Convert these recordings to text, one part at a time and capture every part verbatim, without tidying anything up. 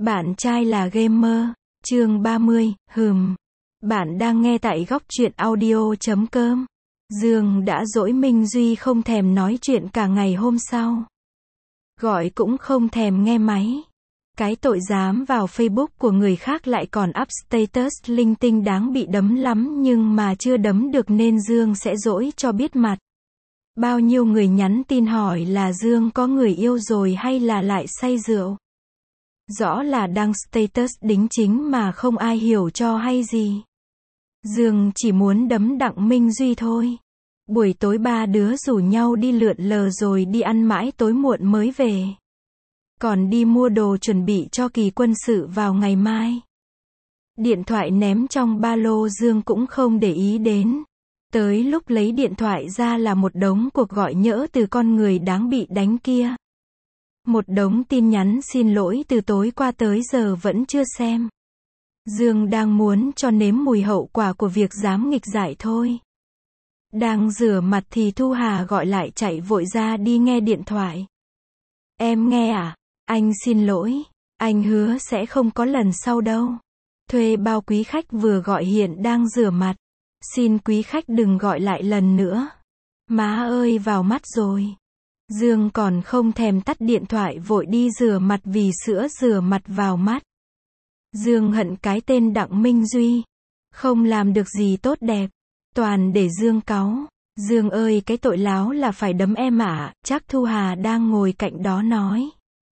Bạn trai là gamer. Chương ba mươi, hừm. Bạn đang nghe tại góc truyện audio chấm com. Dương đã dỗi Minh Duy không thèm nói chuyện cả ngày hôm sau. Gọi cũng không thèm nghe máy. Cái tội dám vào Facebook của người khác lại còn up status linh tinh đáng bị đấm lắm nhưng mà chưa đấm được nên Dương sẽ dỗi cho biết mặt. Bao nhiêu người nhắn tin hỏi là Dương có người yêu rồi hay là lại say rượu. Rõ là đăng status đính chính mà không ai hiểu cho hay gì. Dương chỉ muốn đấm Đặng Minh Duy thôi. Buổi tối ba đứa rủ nhau đi lượn lờ rồi đi ăn mãi tối muộn mới về. Còn đi mua đồ chuẩn bị cho kỳ quân sự vào ngày mai. Điện thoại ném trong ba lô Dương cũng không để ý đến. Tới lúc lấy điện thoại ra là một đống cuộc gọi nhỡ từ con người đáng bị đánh kia. Một đống tin nhắn xin lỗi từ tối qua tới giờ vẫn chưa xem. Dương đang muốn cho nếm mùi hậu quả của việc dám nghịch dại thôi. Đang rửa mặt thì Thu Hà gọi lại chạy vội ra đi nghe điện thoại. Em nghe à? Anh xin lỗi. Anh hứa sẽ không có lần sau đâu. Thuê bao quý khách vừa gọi hiện đang rửa mặt. Xin quý khách đừng gọi lại lần nữa. Má ơi vào mắt rồi. Dương còn không thèm tắt điện thoại vội đi rửa mặt vì sữa rửa mặt vào mắt. Dương hận cái tên Đặng Minh Duy. Không làm được gì tốt đẹp. Toàn để Dương cáu. Dương ơi cái tội láo là phải đấm em ạ, à, chắc Thu Hà đang ngồi cạnh đó nói.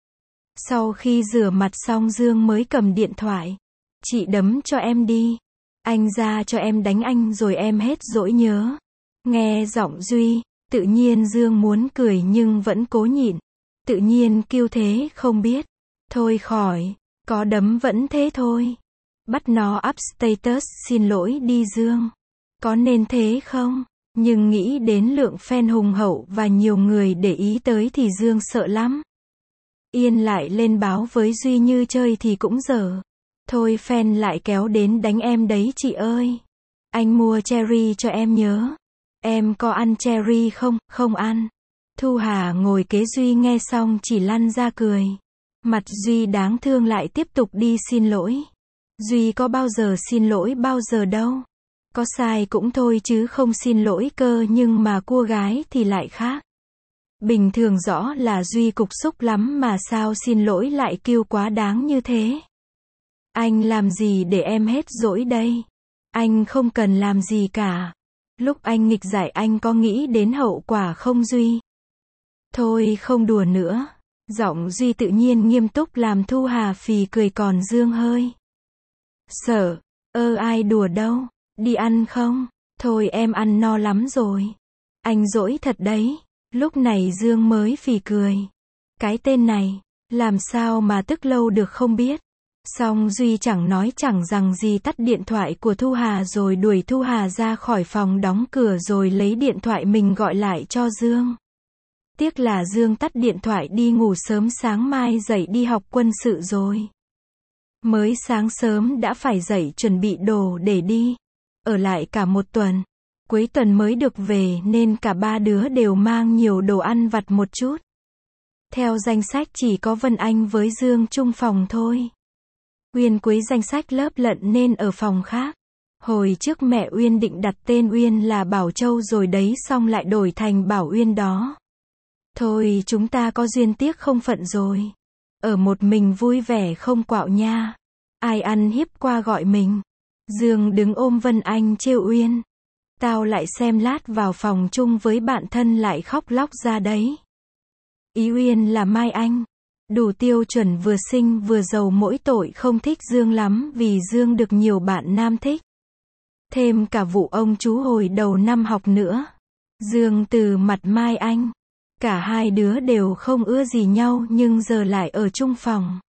Sau khi rửa mặt xong Dương mới cầm điện thoại. Chị đấm cho em đi. Anh ra cho em đánh anh rồi em hết dỗi nhớ. Nghe giọng Duy. Tự nhiên Dương muốn cười nhưng vẫn cố nhịn. Tự nhiên kêu thế không biết. Thôi khỏi, có đấm vẫn thế thôi. Bắt nó up status xin lỗi đi Dương. Có nên thế không? Nhưng nghĩ đến lượng fan hùng hậu và nhiều người để ý tới thì Dương sợ lắm. Yên lại lên báo với Duy như chơi thì cũng dở. Thôi fan lại kéo đến đánh em đấy chị ơi. Anh mua cherry cho em nhớ. Em có ăn cherry không? Không ăn. Thu Hà ngồi kế Duy nghe xong chỉ lăn ra cười. Mặt Duy đáng thương lại tiếp tục đi xin lỗi. Duy có bao giờ xin lỗi bao giờ đâu. Có sai cũng thôi chứ không xin lỗi cơ nhưng mà cua gái thì lại khác. Bình thường rõ là Duy cục xúc lắm mà sao xin lỗi lại kêu quá đáng như thế. Anh làm gì để em hết dỗi đây? Anh không cần làm gì cả. Lúc anh nghịch dại anh có nghĩ đến hậu quả không Duy? Thôi không đùa nữa. Giọng Duy tự nhiên nghiêm túc làm Thu Hà phì cười còn Dương hơi sợ. Ơ ai đùa đâu. Đi ăn không? Thôi em ăn no lắm rồi. Anh dỗi thật đấy. Lúc này Dương mới phì cười. Cái tên này, làm sao mà tức lâu được không biết. Xong Duy chẳng nói chẳng rằng gì tắt điện thoại của Thu Hà rồi đuổi Thu Hà ra khỏi phòng đóng cửa rồi lấy điện thoại mình gọi lại cho Dương. Tiếc là Dương tắt điện thoại đi ngủ sớm sáng mai dậy đi học quân sự rồi. Mới sáng sớm đã phải dậy chuẩn bị đồ để đi. Ở lại cả một tuần. Cuối tuần mới được về nên cả ba đứa đều mang nhiều đồ ăn vặt một chút. Theo danh sách chỉ có Vân Anh với Dương chung phòng thôi. Uyên cuối danh sách lớp lận nên ở phòng khác. Hồi trước mẹ Uyên định đặt tên Uyên là Bảo Châu rồi đấy xong lại đổi thành Bảo Uyên đó. Thôi chúng ta có duyên tiếc không phận rồi. Ở một mình vui vẻ không quạo nha. Ai ăn hiếp qua gọi mình. Dương đứng ôm Vân Anh trêu Uyên. Tao lại xem lát vào phòng chung với bạn thân lại khóc lóc ra đấy. Ý Uyên là Mai Anh. Đủ tiêu chuẩn vừa xinh vừa giàu mỗi tội không thích Dương lắm vì Dương được nhiều bạn nam thích. Thêm cả vụ ông chú hồi đầu năm học nữa. Dương từ mặt Mai Anh. Cả hai đứa đều không ưa gì nhau nhưng giờ lại ở chung phòng.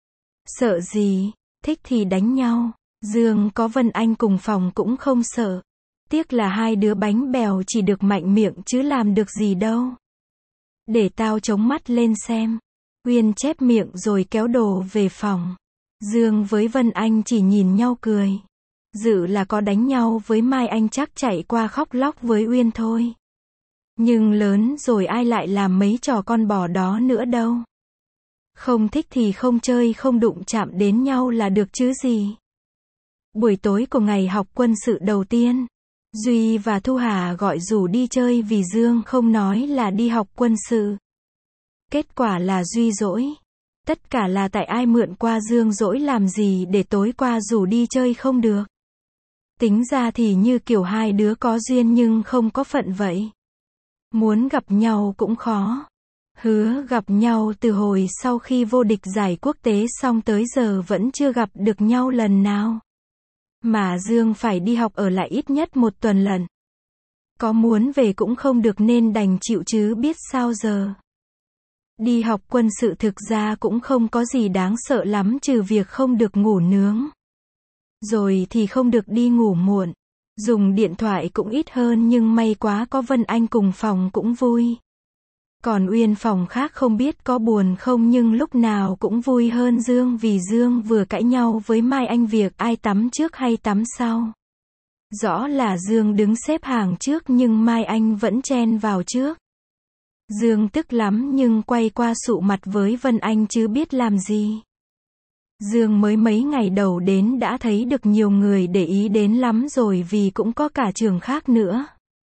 Sợ gì, thích thì đánh nhau. Dương có Vân Anh cùng phòng cũng không sợ. Tiếc là hai đứa bánh bèo chỉ được mạnh miệng chứ làm được gì đâu. Để tao chống mắt lên xem. Uyên chép miệng rồi kéo đồ về phòng. Dương với Vân Anh chỉ nhìn nhau cười. Dự là có đánh nhau với Mai Anh chắc chạy qua khóc lóc với Uyên thôi. Nhưng lớn rồi ai lại làm mấy trò con bò đó nữa đâu. Không thích thì không chơi, không đụng chạm đến nhau là được chứ gì. Buổi tối của ngày học quân sự đầu tiên, Duy và Thu Hà gọi rủ đi chơi vì Dương không nói là đi học quân sự. Kết quả là Duy dỗi. Tất cả là tại ai mượn qua Dương dỗi làm gì để tối qua rủ đi chơi không được. Tính ra thì như kiểu hai đứa có duyên nhưng không có phận vậy. Muốn gặp nhau cũng khó. Hứa gặp nhau từ hồi sau khi vô địch giải quốc tế xong tới giờ vẫn chưa gặp được nhau lần nào. Mà Dương phải đi học ở lại ít nhất một tuần lận. Có muốn về cũng không được nên đành chịu chứ biết sao giờ. Đi học quân sự thực ra cũng không có gì đáng sợ lắm trừ việc không được ngủ nướng. Rồi thì không được đi ngủ muộn. Dùng điện thoại cũng ít hơn nhưng may quá có Vân Anh cùng phòng cũng vui. Còn Uyên phòng khác không biết có buồn không nhưng lúc nào cũng vui hơn Dương vì Dương vừa cãi nhau với Mai Anh việc ai tắm trước hay tắm sau. Rõ là Dương đứng xếp hàng trước nhưng Mai Anh vẫn chen vào trước. Dương tức lắm nhưng quay qua sụ mặt với Vân Anh chứ biết làm gì. Dương mới mấy ngày đầu đến đã thấy được nhiều người để ý đến lắm rồi vì cũng có cả trường khác nữa.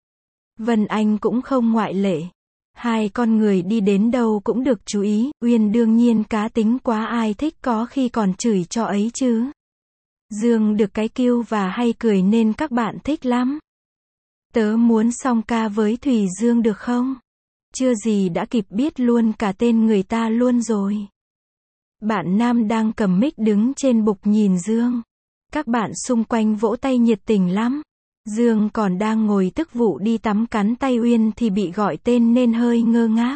Vân Anh cũng không ngoại lệ. Hai con người đi đến đâu cũng được chú ý, Uyên đương nhiên cá tính quá ai thích có khi còn chửi cho ấy chứ. Dương được cái kiêu và hay cười nên các bạn thích lắm. Tớ muốn song ca với Thùy Dương được không? Chưa gì đã kịp biết luôn cả tên người ta luôn rồi. Bạn nam đang cầm mic đứng trên bục nhìn Dương. Các bạn xung quanh vỗ tay nhiệt tình lắm. Dương còn đang ngồi tức vụ đi tắm cắn tay Uyên thì bị gọi tên nên hơi ngơ ngác.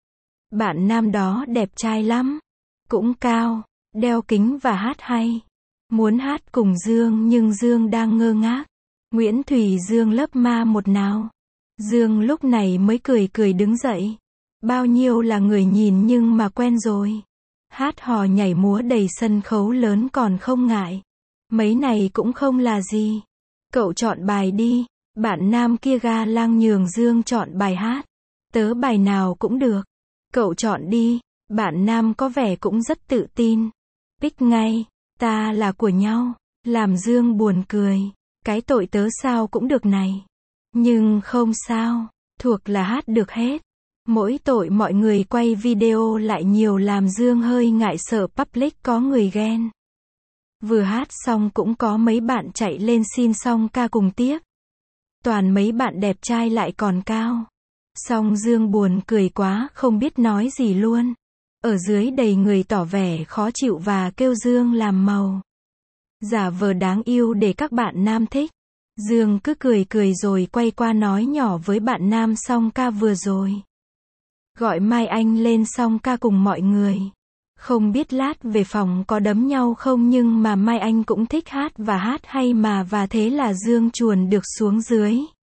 Bạn nam đó đẹp trai lắm. Cũng cao, đeo kính và hát hay. Muốn hát cùng Dương nhưng Dương đang ngơ ngác. Nguyễn Thùy Dương lớp ma một nào. Dương lúc này mới cười cười đứng dậy. Bao nhiêu là người nhìn nhưng mà quen rồi. Hát hò nhảy múa đầy sân khấu lớn còn không ngại. Mấy này cũng không là gì. Cậu chọn bài đi. Bạn nam kia ga lang nhường Dương chọn bài hát. Tớ bài nào cũng được. Cậu chọn đi. Bạn nam có vẻ cũng rất tự tin. Pick ngay. Ta là của nhau. Làm Dương buồn cười. Cái tội tớ sao cũng được này. Nhưng không sao. Thuộc là hát được hết. Mỗi tội mọi người quay video lại nhiều làm Dương hơi ngại sợ public có người ghen. Vừa hát xong cũng có mấy bạn chạy lên xin song ca cùng tiếp. Toàn mấy bạn đẹp trai lại còn cao. Song Dương buồn cười quá không biết nói gì luôn. Ở dưới đầy người tỏ vẻ khó chịu và kêu Dương làm màu. Giả vờ đáng yêu để các bạn nam thích. Dương cứ cười cười rồi quay qua nói nhỏ với bạn nam song ca vừa rồi. Gọi Mai Anh lên song ca cùng mọi người. Không biết lát về phòng có đấm nhau không nhưng mà Mai Anh cũng thích hát và hát hay mà và thế là Dương chuồn được xuống dưới.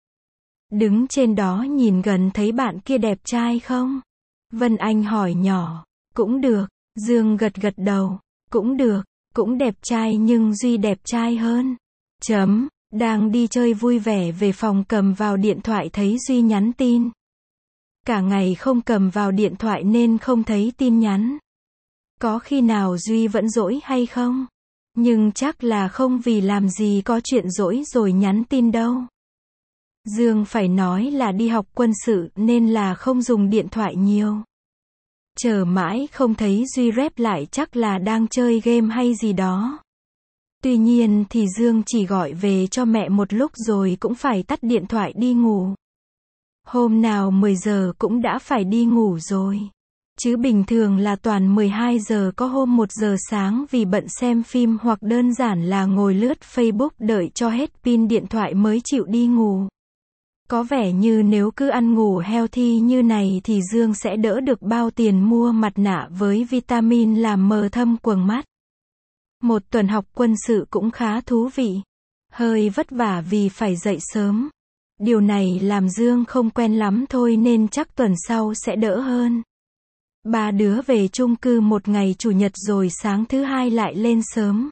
Đứng trên đó nhìn gần thấy bạn kia đẹp trai không? Vân Anh hỏi nhỏ. Cũng được. Dương gật gật đầu. Cũng được. Cũng đẹp trai nhưng Duy đẹp trai hơn. Chấm. Đang đi chơi vui vẻ về phòng cầm vào điện thoại thấy Duy nhắn tin. Cả ngày không cầm vào điện thoại nên không thấy tin nhắn. Có khi nào Duy vẫn dỗi hay không? Nhưng chắc là không vì làm gì có chuyện dỗi rồi nhắn tin đâu. Dương phải nói là đi học quân sự nên là không dùng điện thoại nhiều. Chờ mãi không thấy Duy rep lại chắc là đang chơi game hay gì đó. Tuy nhiên thì Dương chỉ gọi về cho mẹ một lúc rồi cũng phải tắt điện thoại đi ngủ. Hôm nào mười giờ cũng đã phải đi ngủ rồi. Chứ bình thường là toàn mười hai giờ có hôm một giờ sáng vì bận xem phim hoặc đơn giản là ngồi lướt Facebook đợi cho hết pin điện thoại mới chịu đi ngủ. Có vẻ như nếu cứ ăn ngủ healthy như này thì Dương sẽ đỡ được bao tiền mua mặt nạ với vitamin làm mờ thâm quầng mắt. Một tuần học quân sự cũng khá thú vị. Hơi vất vả vì phải dậy sớm. Điều này làm Dương không quen lắm thôi nên chắc tuần sau sẽ đỡ hơn. Ba đứa về chung cư một ngày chủ nhật rồi sáng thứ hai lại lên sớm.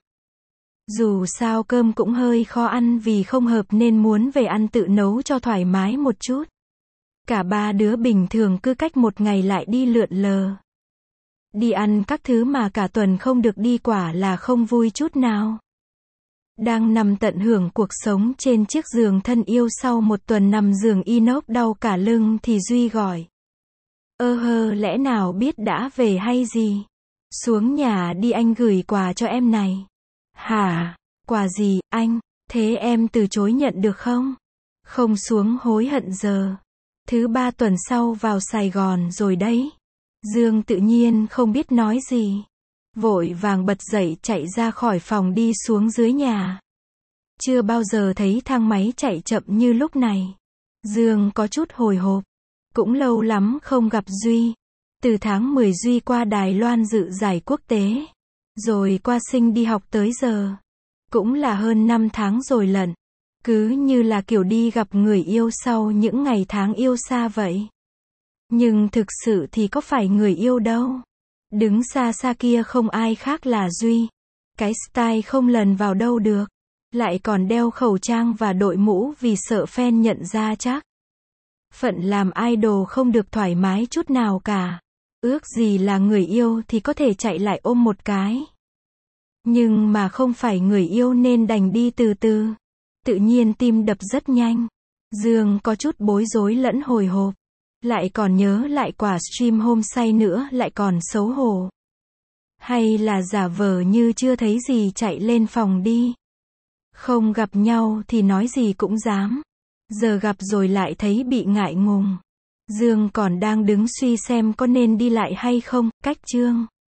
Dù sao cơm cũng hơi khó ăn vì không hợp nên muốn về ăn tự nấu cho thoải mái một chút. Cả ba đứa bình thường cứ cách một ngày lại đi lượn lờ. Đi ăn các thứ mà cả tuần không được đi quả là không vui chút nào. Đang nằm tận hưởng cuộc sống trên chiếc giường thân yêu sau một tuần nằm giường inox đau cả lưng thì Duy gọi. Ơ hơ, lẽ nào biết đã về hay gì? Xuống nhà đi, anh gửi quà cho em này. Hả? Quà gì, anh? Thế em từ chối nhận được không? Không xuống hối hận giờ. Thứ ba tuần sau vào Sài Gòn rồi đấy. Dương tự nhiên không biết nói gì. Vội vàng bật dậy chạy ra khỏi phòng đi xuống dưới nhà. Chưa bao giờ thấy thang máy chạy chậm như lúc này. Dương có chút hồi hộp. Cũng lâu lắm không gặp Duy. Từ tháng mười Duy qua Đài Loan dự giải quốc tế. Rồi qua Sinh đi học tới giờ. Cũng là hơn năm tháng rồi lận. Cứ như là kiểu đi gặp người yêu sau những ngày tháng yêu xa vậy. Nhưng thực sự thì có phải người yêu đâu. Đứng xa xa kia không ai khác là Duy. Cái style không lần vào đâu được. Lại còn đeo khẩu trang và đội mũ vì sợ fan nhận ra chắc. Phận làm idol không được thoải mái chút nào cả. Ước gì là người yêu thì có thể chạy lại ôm một cái. Nhưng mà không phải người yêu nên đành đi từ từ. Tự nhiên tim đập rất nhanh. Dương có chút bối rối lẫn hồi hộp. Lại còn nhớ lại quả stream hôm say nữa, lại còn xấu hổ. Hay là giả vờ như chưa thấy gì chạy lên phòng đi. Không gặp nhau thì nói gì cũng dám. Giờ gặp rồi lại thấy bị ngại ngùng. Dương còn đang đứng suy xem có nên đi lại hay không, cách Trương.